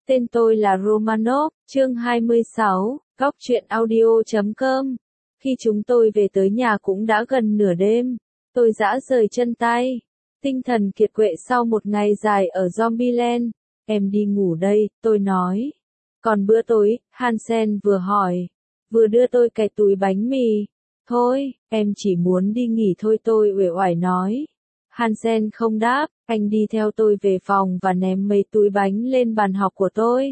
Tên tôi là Romanov, chương 26, góc truyện audio.com. Khi chúng tôi về tới nhà cũng đã gần nửa đêm. Tôi rã rời chân tay. Tinh thần kiệt quệ sau một ngày dài ở Zombieland. Em đi ngủ đây, tôi nói. Còn bữa tối, Hansen vừa hỏi. Vừa đưa tôi cái túi bánh mì. Thôi, em chỉ muốn đi nghỉ thôi, tôi uể oải nói. Hansen không đáp, anh đi theo tôi về phòng và ném mấy túi bánh lên bàn học của tôi.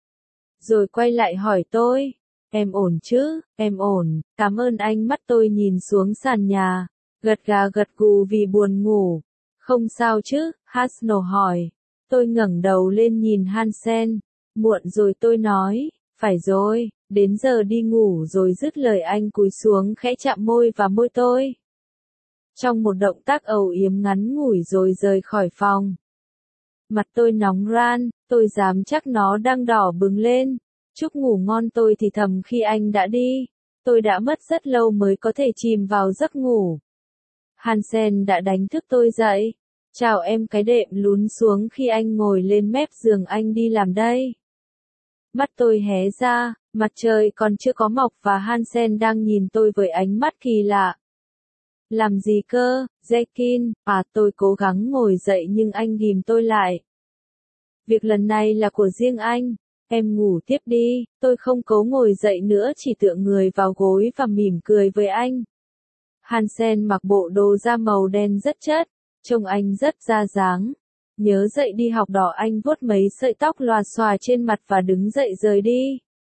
Rồi quay lại hỏi tôi, em ổn chứ, em ổn, cảm ơn anh. Mắt tôi nhìn xuống sàn nhà, gật gà gật gù vì buồn ngủ. Không sao chứ, Hasno hỏi. Tôi ngẩng đầu lên nhìn Hansen, muộn rồi tôi nói, phải rồi, đến giờ đi ngủ rồi. Dứt lời anh cúi xuống khẽ chạm môi vào môi tôi. Trong một động tác âu yếm ngắn ngủi rồi rời khỏi phòng. Mặt tôi nóng ran, tôi dám chắc nó đang đỏ bừng lên. Chúc ngủ ngon, tôi thì thầm khi anh đã đi. Tôi đã mất rất lâu mới có thể chìm vào giấc ngủ. Hansen đã đánh thức tôi dậy. Chào em. Cái đệm lún xuống khi anh ngồi lên mép giường. Anh đi làm đây. Mắt tôi hé ra, mặt trời còn chưa có mọc và Hansen đang nhìn tôi với ánh mắt kỳ lạ. Làm gì cơ, Jekin? Tôi cố gắng ngồi dậy nhưng anh ghìm tôi lại. Việc lần này là của riêng anh. Em ngủ tiếp đi. Tôi không cố ngồi dậy nữa, chỉ tựa người vào gối và mỉm cười với anh. Hansen mặc bộ đồ da màu đen rất chất, trông anh rất ra dáng. Nhớ dậy đi học đỏ. Anh vuốt mấy sợi tóc lòa xòa trên mặt và đứng dậy rời đi.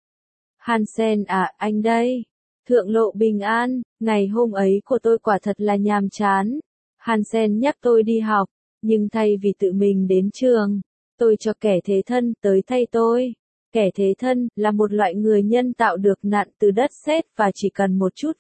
Hansen anh đây. Thượng lộ bình an, ngày hôm ấy của tôi quả thật là nhàm chán. Hansen nhắc tôi đi học, nhưng thay vì tự mình đến trường, tôi cho kẻ thế thân tới thay tôi. Kẻ thế thân là một loại người nhân tạo được nặn từ đất sét và chỉ cần một chút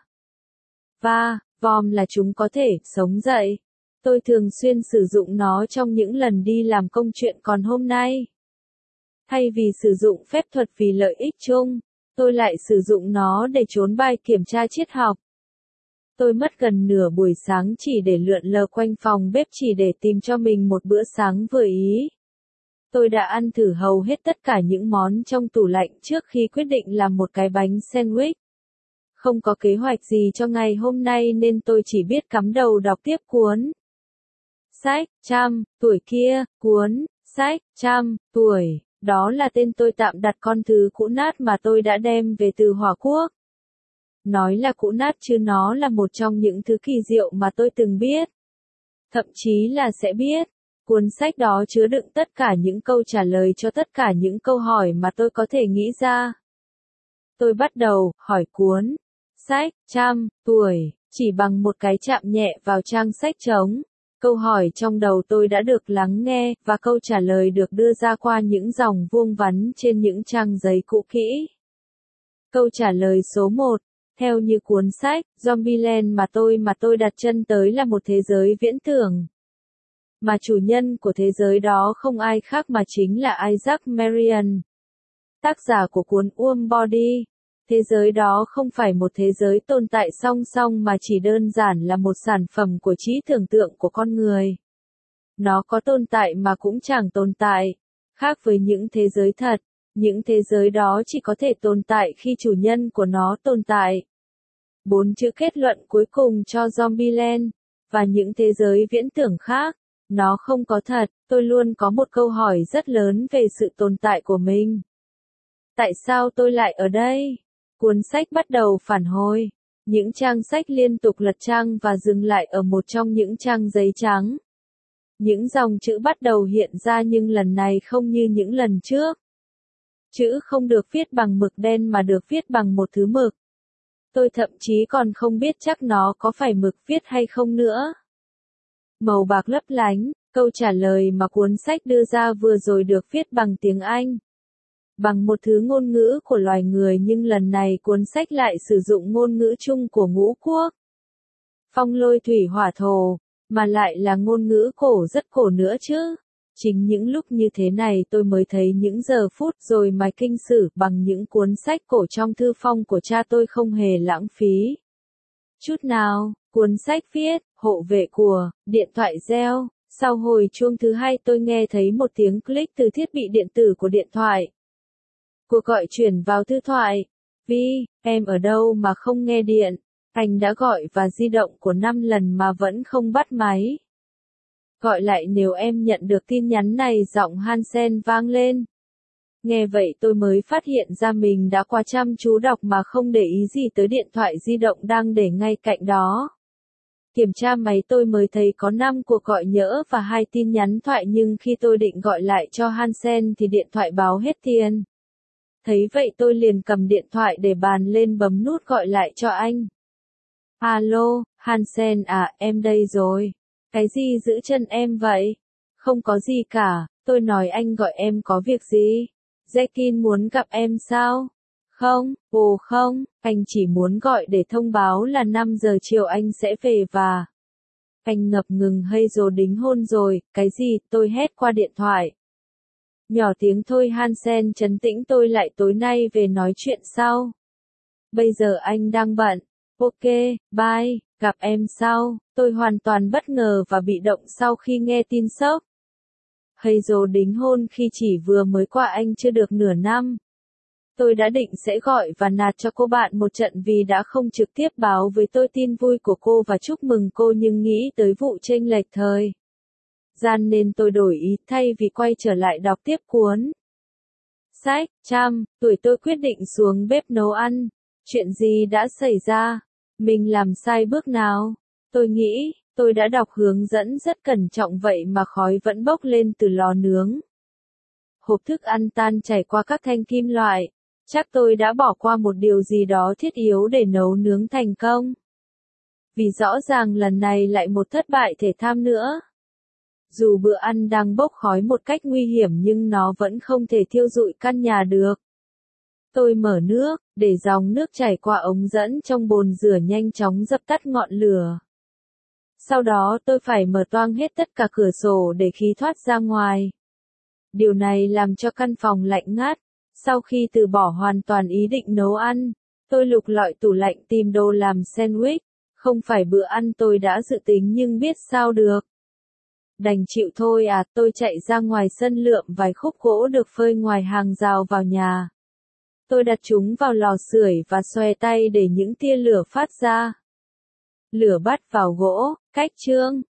vom là chúng có thể sống dậy. Tôi thường xuyên sử dụng nó trong những lần đi làm công chuyện, còn hôm nay, thay vì sử dụng phép thuật vì lợi ích chung, tôi lại sử dụng nó để trốn bài kiểm tra triết học. Tôi mất gần nửa buổi sáng chỉ để lượn lờ quanh phòng bếp, chỉ để tìm cho mình một bữa sáng vừa ý. Tôi đã ăn thử hầu hết tất cả những món trong tủ lạnh trước khi quyết định làm một cái bánh sandwich. Không có kế hoạch gì cho ngày hôm nay nên tôi chỉ biết cắm đầu đọc tiếp cuốn sách Trăm tuổi kia. Cuốn sách Trăm tuổi. Đó là tên tôi tạm đặt con thứ cũ nát mà tôi đã đem về từ Hòa Quốc. Nói là cũ nát chứ nó là một trong những thứ kỳ diệu mà tôi từng biết. Thậm chí là sẽ biết. Cuốn sách đó chứa đựng tất cả những câu trả lời cho tất cả những câu hỏi mà tôi có thể nghĩ ra. Tôi bắt đầu hỏi cuốn sách Trăm tuổi chỉ bằng một cái chạm nhẹ vào trang sách trống. Câu hỏi trong đầu tôi đã được lắng nghe, và câu trả lời được đưa ra qua những dòng vuông vắn trên những trang giấy cũ kỹ. Câu trả lời số 1, theo như cuốn sách, Zombieland mà tôi đặt chân tới là một thế giới viễn tưởng. Mà chủ nhân của thế giới đó không ai khác mà chính là Isaac Marion, tác giả của cuốn Warm Body. Thế giới đó không phải một thế giới tồn tại song song mà chỉ đơn giản là một sản phẩm của trí tưởng tượng của con người. Nó có tồn tại mà cũng chẳng tồn tại. Khác với những thế giới thật, những thế giới đó chỉ có thể tồn tại khi chủ nhân của nó tồn tại. 4 chữ kết luận cuối cùng cho Zombieland và những thế giới viễn tưởng khác. Nó không có thật. Tôi luôn có một câu hỏi rất lớn về sự tồn tại của mình. Tại sao tôi lại ở đây? Cuốn sách bắt đầu phản hồi. Những trang sách liên tục lật trang và dừng lại ở một trong những trang giấy trắng. Những dòng chữ bắt đầu hiện ra nhưng lần này không như những lần trước. Chữ không được viết bằng mực đen mà được viết bằng một thứ mực. Tôi thậm chí còn không biết chắc nó có phải mực viết hay không nữa. Màu bạc lấp lánh, câu trả lời mà cuốn sách đưa ra vừa rồi được viết bằng tiếng Anh. Bằng một thứ ngôn ngữ của loài người, nhưng lần này cuốn sách lại sử dụng ngôn ngữ chung của ngũ quốc. Phong lôi thủy hỏa thổ, mà lại là ngôn ngữ cổ, rất cổ nữa chứ. Chính những lúc như thế này tôi mới thấy những giờ phút rồi mài kinh sử bằng những cuốn sách cổ trong thư phong của cha tôi không hề lãng phí chút nào. Cuốn sách viết, hộ vệ của, điện thoại reo, Sau hồi chuông thứ hai tôi nghe thấy một tiếng click từ thiết bị điện tử của điện thoại. Cuộc gọi chuyển vào thư thoại. Vi, em ở đâu mà không nghe điện? Anh đã gọi và di động của 5 lần mà vẫn không bắt máy. Gọi lại nếu em nhận được tin nhắn này, giọng Hansen vang lên. Nghe vậy tôi mới phát hiện ra mình đã quá chăm chú đọc mà không để ý gì tới điện thoại di động đang để ngay cạnh đó. Kiểm tra máy tôi mới thấy có 5 cuộc gọi nhỡ và 2 tin nhắn thoại, nhưng khi tôi định gọi lại cho Hansen thì điện thoại báo hết tiền. Thấy vậy tôi liền cầm điện thoại để bàn lên bấm nút gọi lại cho anh. Alo, Hansen à, em đây rồi. Cái gì giữ chân em vậy? Không có gì cả, tôi nói anh gọi em có việc gì? Jekin muốn gặp em sao? Không, không, anh chỉ muốn gọi để thông báo là 5 giờ chiều anh sẽ về và... Anh ngập ngừng hay rồi đính hôn rồi, cái gì, tôi hét qua điện thoại. Nhỏ tiếng thôi Hansen trấn tĩnh tôi lại tối nay về nói chuyện sau. Bây giờ anh đang bận. Ok, bye, gặp em sau. Tôi hoàn toàn bất ngờ và bị động sau khi nghe tin sốc. Hay rồi đính hôn khi chỉ vừa mới qua anh chưa được nửa năm. Tôi đã định sẽ gọi và nạt cho cô bạn một trận vì đã không trực tiếp báo với tôi tin vui của cô và chúc mừng cô, nhưng nghĩ tới vụ chênh lệch thời gian nên tôi đổi ý, thay vì quay trở lại đọc tiếp cuốn sách tuổi tôi quyết định xuống bếp nấu ăn. Chuyện gì đã xảy ra? Mình làm sai bước nào? Tôi nghĩ, tôi đã đọc hướng dẫn rất cẩn trọng vậy mà khói vẫn bốc lên từ lò nướng. Hộp thức ăn tan chảy qua các thanh kim loại. Chắc tôi đã bỏ qua một điều gì đó thiết yếu để nấu nướng thành công. Vì rõ ràng lần này lại một thất bại thể tham nữa. Dù bữa ăn đang bốc khói một cách nguy hiểm nhưng nó vẫn không thể thiêu rụi căn nhà được. Tôi mở nước, để dòng nước chảy qua ống dẫn trong bồn rửa nhanh chóng dập tắt ngọn lửa. Sau đó tôi phải mở toang hết tất cả cửa sổ để khí thoát ra ngoài. Điều này làm cho căn phòng lạnh ngắt. Sau khi từ bỏ hoàn toàn ý định nấu ăn, tôi lục lọi tủ lạnh tìm đồ làm sandwich. Không phải bữa ăn tôi đã dự tính nhưng biết sao được. Đành chịu thôi à, tôi chạy ra ngoài sân lượm vài khúc gỗ được phơi ngoài hàng rào vào nhà. Tôi đặt chúng vào lò sưởi và xoe tay để những tia lửa phát ra. Lửa bắt vào gỗ, cách chương.